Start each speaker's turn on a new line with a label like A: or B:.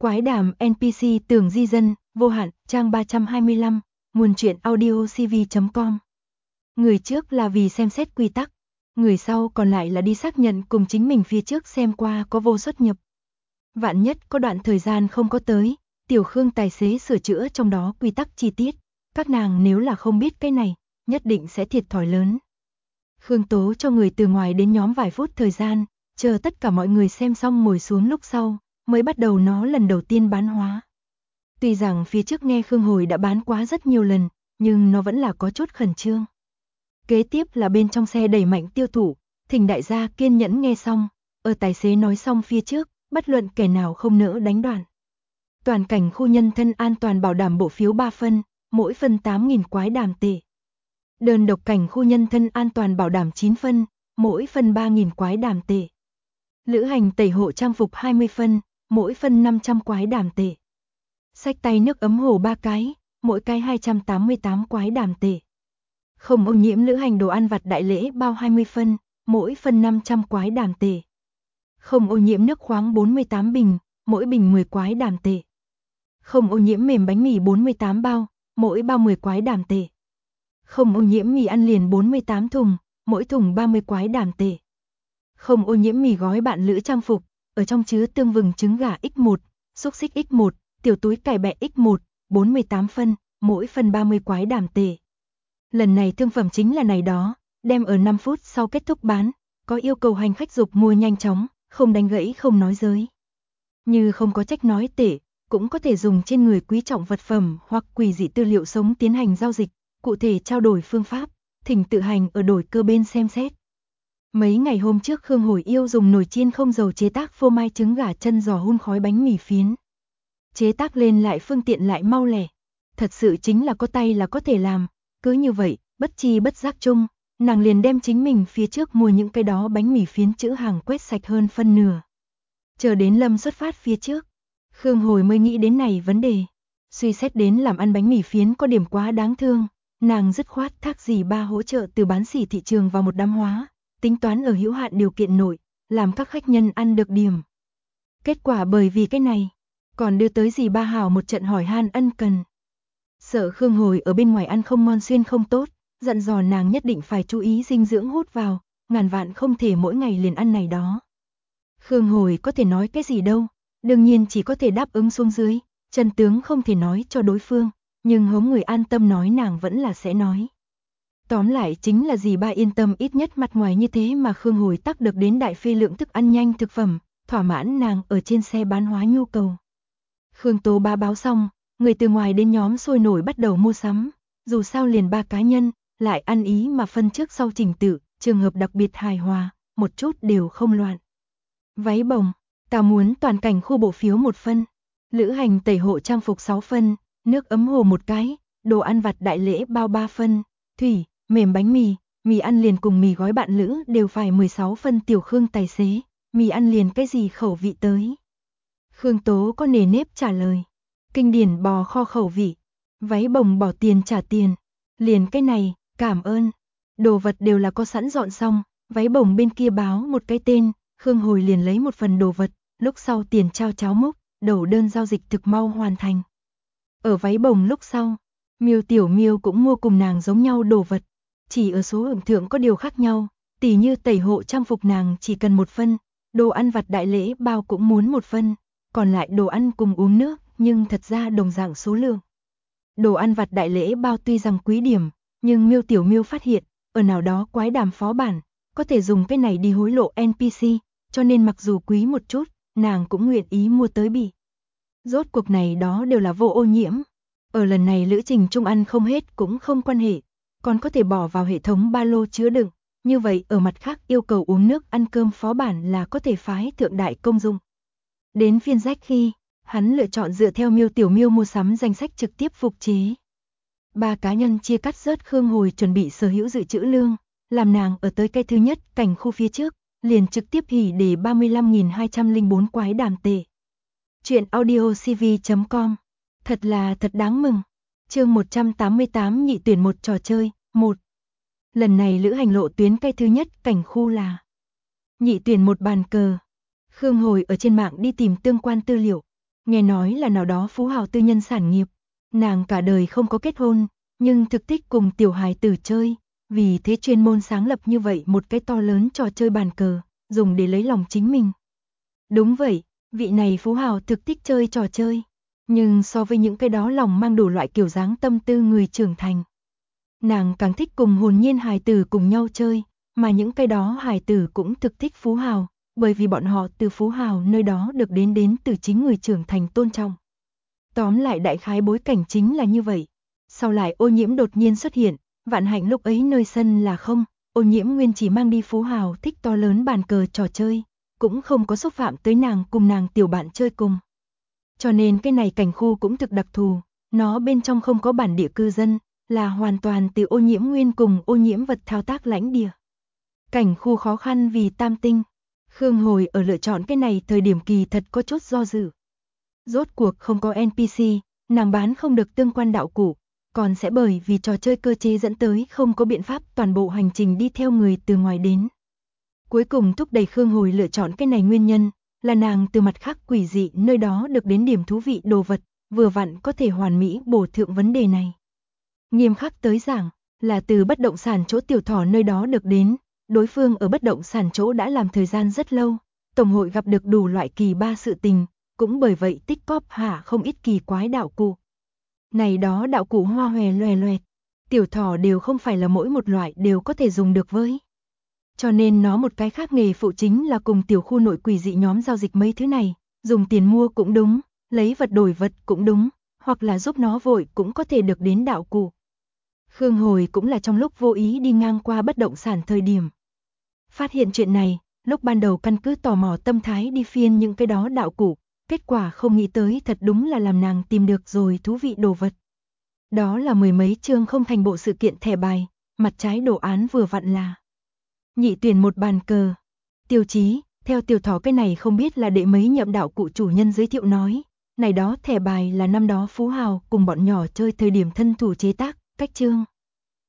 A: Quái đàm NPC Tường Di Dân, vô hạn, trang 325, nguồn truyện audio cv.com. Người trước là vì xem xét quy tắc, người sau còn lại là đi xác nhận cùng chính mình phía trước xem qua có vô xuất nhập. Vạn nhất có đoạn thời gian không có tới, Tiểu Khương tài xế sửa chữa trong đó quy tắc chi tiết, các nàng nếu là không biết cái này, nhất định sẽ thiệt thòi lớn. Khương Tố cho người từ ngoài đến nhóm vài phút thời gian, chờ tất cả mọi người xem xong ngồi xuống lúc sau, mới bắt đầu nó lần đầu tiên bán hóa. Tuy rằng phía trước nghe Khương Hồi đã bán quá rất nhiều lần, nhưng nó vẫn là có chút khẩn trương. Kế tiếp là bên trong xe đẩy mạnh tiêu thụ, thỉnh đại gia kiên nhẫn nghe xong, ở tài xế nói xong phía trước, bất luận kẻ nào không nỡ đánh đoạn. Toàn cảnh khu nhân thân an toàn bảo đảm bộ phiếu 3 phân, mỗi phân 8.000 quái đàm tệ. Đơn độc cảnh khu nhân thân an toàn bảo đảm 9 phân, mỗi phân 3.000 quái đàm tệ. Lữ hành tẩy hộ trang phục 20 phân, mỗi phân 500 quái đàm tệ. Xách tay nước ấm hồ 3 cái, mỗi cái 288 quái đàm tệ. Không ô nhiễm lữ hành đồ ăn vặt đại lễ bao 20 phân, mỗi phân 500 quái đàm tệ. Không ô nhiễm nước khoáng 48 bình, mỗi bình 10 quái đàm tệ. Không ô nhiễm mềm bánh mì 48 bao, mỗi bao 10 quái đàm tệ. Không ô nhiễm mì ăn liền 48 thùng, mỗi thùng 30 quái đàm tệ. Không ô nhiễm mì gói bạn lữ trang phục, ở trong chứa tương vừng trứng gà X1, xúc xích X1, tiểu túi cải bẹ X1, 48 phân, mỗi phân 30 quái đàm tệ. Lần này thương phẩm chính là này đó, đem ở 5 phút sau kết thúc bán, có yêu cầu hành khách dục mua nhanh chóng, không đánh gãy không nói giới. Như không có trách nói tệ, cũng có thể dùng trên người quý trọng vật phẩm hoặc quỷ dị tư liệu sống tiến hành giao dịch, cụ thể trao đổi phương pháp, thỉnh tự hành ở đổi cơ bên xem xét. Mấy ngày hôm trước Khương Hồi yêu dùng nồi chiên không dầu chế tác phô mai trứng gà chân giò hun khói bánh mì phiến. Chế tác lên lại phương tiện lại mau lẻ. Thật sự chính là có tay là có thể làm, cứ như vậy, bất chi bất giác chung, nàng liền đem chính mình phía trước mua những cái đó bánh mì phiến chữ hàng quét sạch hơn phân nửa. Chờ đến Lâm xuất phát phía trước, Khương Hồi mới nghĩ đến này vấn đề. Suy xét đến làm ăn bánh mì phiến có điểm quá đáng thương, nàng dứt khoát thác dì ba hỗ trợ từ bán sỉ thị trường vào một đám hóa, tính toán ở hữu hạn điều kiện nội, làm các khách nhân ăn được điểm. Kết quả bởi vì cái này, còn đưa tới dì ba Hảo một trận hỏi han ân cần. Sợ Khương Hồi ở bên ngoài ăn không ngon xuyên không tốt, dặn dò nàng nhất định phải chú ý dinh dưỡng hút vào, ngàn vạn không thể mỗi ngày liền ăn này đó. Khương Hồi có thể nói cái gì đâu, đương nhiên chỉ có thể đáp ứng xuống dưới, chân tướng không thể nói cho đối phương, nhưng hống người an tâm nói nàng vẫn là sẽ nói. Tóm lại chính là dì ba yên tâm ít nhất mặt ngoài như thế mà Khương Hồi tắc được đến đại phê lượng thức ăn nhanh thực phẩm, thỏa mãn nàng ở trên xe bán hóa nhu cầu. Khương Tố ba báo xong, người từ ngoài đến nhóm sôi nổi bắt đầu mua sắm, dù sao liền 3 cá nhân, lại ăn ý mà phân trước sau trình tự, trường hợp đặc biệt hài hòa, một chút đều không loạn. Váy bồng, ta muốn toàn cảnh khu bộ phiếu 1 phân, lữ hành tẩy hộ trang phục 6 phân, nước ấm hồ 1 cái, đồ ăn vặt đại lễ bao 3 phân, thủy, mềm bánh mì, mì ăn liền cùng mì gói bạn lữ đều phải 16 phân. Tiểu Khương tài xế, mì ăn liền cái gì khẩu vị tới? Khương Tố có nề nếp trả lời, kinh điển bò kho khẩu vị, váy bồng bỏ tiền trả tiền, liền cái này, cảm ơn. Đồ vật đều là có sẵn dọn xong, váy bồng bên kia báo một cái tên, Khương Hồi liền lấy một phần đồ vật, lúc sau tiền trao cháo múc, đầu đơn giao dịch thực mau hoàn thành. Ở váy bồng lúc sau, Miêu Tiểu Miêu cũng mua cùng nàng giống nhau đồ vật, chỉ ở số lượng thượng có điều khác nhau, tỉ như tẩy hộ trang phục nàng chỉ cần 1 phân, đồ ăn vặt đại lễ bao cũng muốn 1 phân, còn lại đồ ăn cùng uống nước, nhưng thật ra đồng dạng số lượng. Đồ ăn vặt đại lễ bao tuy rằng quý điểm, nhưng Miêu Tiểu Miêu phát hiện, ở nào đó quái đàm phó bản, có thể dùng cái này đi hối lộ NPC, cho nên mặc dù quý một chút, nàng cũng nguyện ý mua tới bị. Rốt cuộc này đó đều là vô ô nhiễm. Ở lần này lữ trình chung ăn không hết cũng không quan hệ, còn có thể bỏ vào hệ thống ba lô chứa đựng, như vậy ở mặt khác yêu cầu uống nước ăn cơm phó bản là có thể phái thượng đại công dụng. Đến phiên Jack khi, hắn lựa chọn dựa theo Miêu Tiểu Miêu mua sắm danh sách trực tiếp phục chế. 3 cá nhân chia cắt rớt Khương Hồi chuẩn bị sở hữu dự trữ lương, làm nàng ở tới cái thứ nhất cảnh khu phía trước, liền trực tiếp hỉ để 35.204 quái đàm tệ. Chuyện audio cv.com, thật đáng mừng. Chương 188 nhị tuyển một trò chơi, 1. Lần này lữ hành lộ tuyến cái thứ nhất cảnh khu là nhị tuyển một bàn cờ. Khương Hồi ở trên mạng đi tìm tương quan tư liệu, Nghe nói là nào đó phú hào tư nhân sản nghiệp, nàng cả đời không có kết hôn, nhưng thực thích cùng tiểu hài tử chơi, vì thế chuyên môn sáng lập như vậy một cái to lớn trò chơi bàn cờ, dùng để lấy lòng chính mình. Đúng vậy, vị này phú hào thực thích chơi trò chơi, nhưng so với những cái đó lòng mang đủ loại kiểu dáng tâm tư người trưởng thành, nàng càng thích cùng hồn nhiên hài tử cùng nhau chơi, mà những cái đó hài tử cũng thực thích phú hào, bởi vì bọn họ từ phú hào nơi đó được đến từ chính người trưởng thành tôn trọng. Tóm lại đại khái bối cảnh chính là như vậy. Sau lại Ô Nhiễm đột nhiên xuất hiện, Vạn Hạnh lúc ấy nơi sân là không, Ô Nhiễm nguyên chỉ mang đi phú hào thích to lớn bàn cờ trò chơi, cũng không có xúc phạm tới nàng cùng nàng tiểu bạn chơi cùng. Cho nên cái này cảnh khu cũng thực đặc thù, nó bên trong không có bản địa cư dân, là hoàn toàn từ Ô Nhiễm nguyên cùng Ô Nhiễm vật thao tác lãnh địa. Cảnh khu khó khăn vì tam tinh. Khương Hồi ở lựa chọn cái này thời điểm kỳ thật có chút do dự. Rốt cuộc không có NPC, nàng bán không được tương quan đạo cụ, còn sẽ bởi vì trò chơi cơ chế dẫn tới không có biện pháp toàn bộ hành trình đi theo người từ ngoài đến. Cuối cùng thúc đẩy Khương Hồi lựa chọn cái này nguyên nhân, là nàng từ mặt khác quỷ dị nơi đó được đến điểm thú vị đồ vật, vừa vặn có thể hoàn mỹ bổ thượng vấn đề này. Nghiêm khắc tới giảng, là từ bất động sản chỗ tiểu thỏ nơi đó được đến, đối phương ở bất động sản chỗ đã làm thời gian rất lâu, tổng hội gặp được đủ loại kỳ ba sự tình, cũng bởi vậy tích cóp hạ không ít kỳ quái đạo cụ. Này đó đạo cụ hoa hòe loè loẹt, tiểu thỏ đều không phải là mỗi một loại đều có thể dùng được với. Cho nên nó một cái khác nghề phụ chính là cùng tiểu khu nội quỷ dị nhóm giao dịch mấy thứ này, dùng tiền mua cũng đúng, lấy vật đổi vật cũng đúng, hoặc là giúp nó vội cũng có thể được đến đạo cụ. Khương Hồi cũng là trong lúc vô ý đi ngang qua bất động sản thời điểm. Phát hiện chuyện này, lúc ban đầu căn cứ tò mò tâm thái đi phiên những cái đó đạo cụ, kết quả không nghĩ tới thật đúng là làm nàng tìm được rồi thú vị đồ vật. Đó là mười mấy chương không thành bộ sự kiện thẻ bài, mặt trái đồ án vừa vặn là nhị tuyển một bàn cờ. Tiêu chí, theo tiểu thỏ cái này không biết là đệ mấy nhậm đạo cụ chủ nhân giới thiệu nói, này đó thẻ bài là năm đó phú hào cùng bọn nhỏ chơi thời điểm thân thủ chế tác, cách chương.